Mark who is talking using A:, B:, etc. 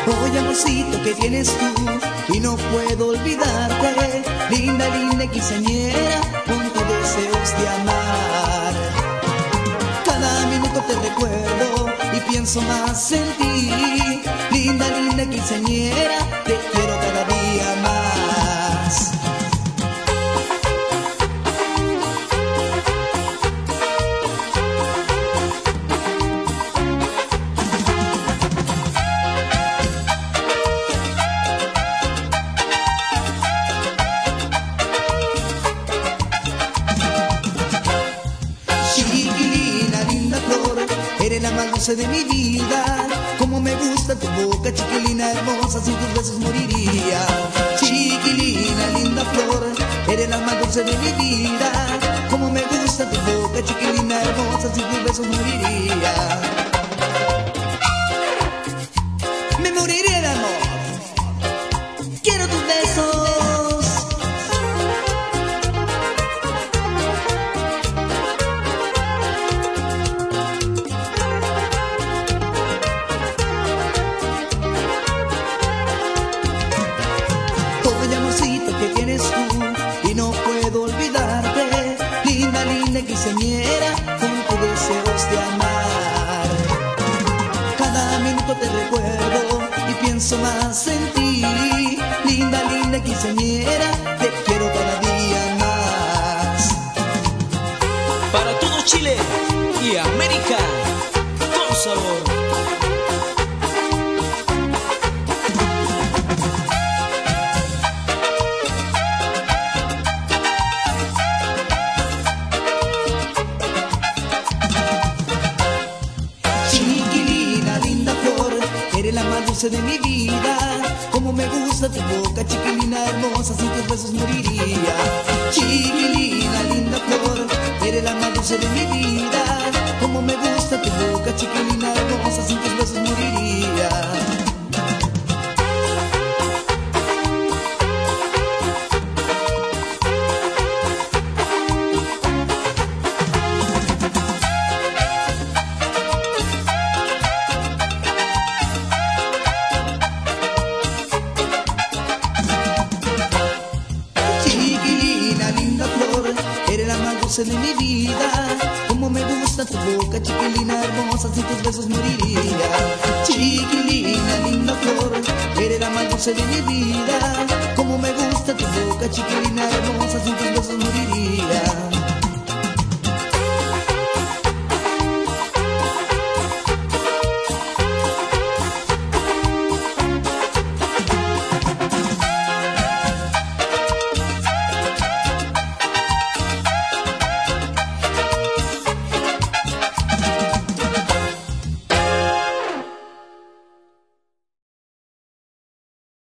A: Oye, amorcito, ¿qué tienes tú? Y no puedo olvidarte, linda, linda quinceañera, con tus deseos de amar. Cada minuto te recuerdo y pienso más en ti, linda, linda quinceañera, te quiero cada día más. Chiquilina, linda flor, eres la más dulce de mi vida. Como me gusta tu boca, chiquilina hermosa, sin tus besos moriría. Chiquilina, linda flor, eres la más dulce de mi vida. Como me gusta tu boca, chiquilina hermosa, sin tus besos moriría. Me moriría de amor, quiero tus besos. Oye, amorcito, ¿qué tienes tú? Y no puedo olvidarte, linda, linda quinceañera, con tus deseos de amar. Cada minuto te recuerdo y pienso más en ti, linda, linda quinceañera, te quiero cada día más.
B: Para todo Chile y América, con sabor.
A: Chiquilina, linda flor, eres la más dulce de mi vida. Como me gusta tu boca, chiquilina hermosa, sin tus besos moriría. Chiquilina, linda flor, eres la más dulce de mi vida. Como me gusta tu boca, chiquilina hermosa, sin tus besos moriría. Chiquilina, linda flor, eres la más dulce de mi vida. Como me gusta tu boca, chiquilina hermosa, sin tus besos moriría. Chiquilina, linda flor, eres la más dulce de mi vida. Como me gusta tu boca, chiquilina hermosa, sin tus besos moriría.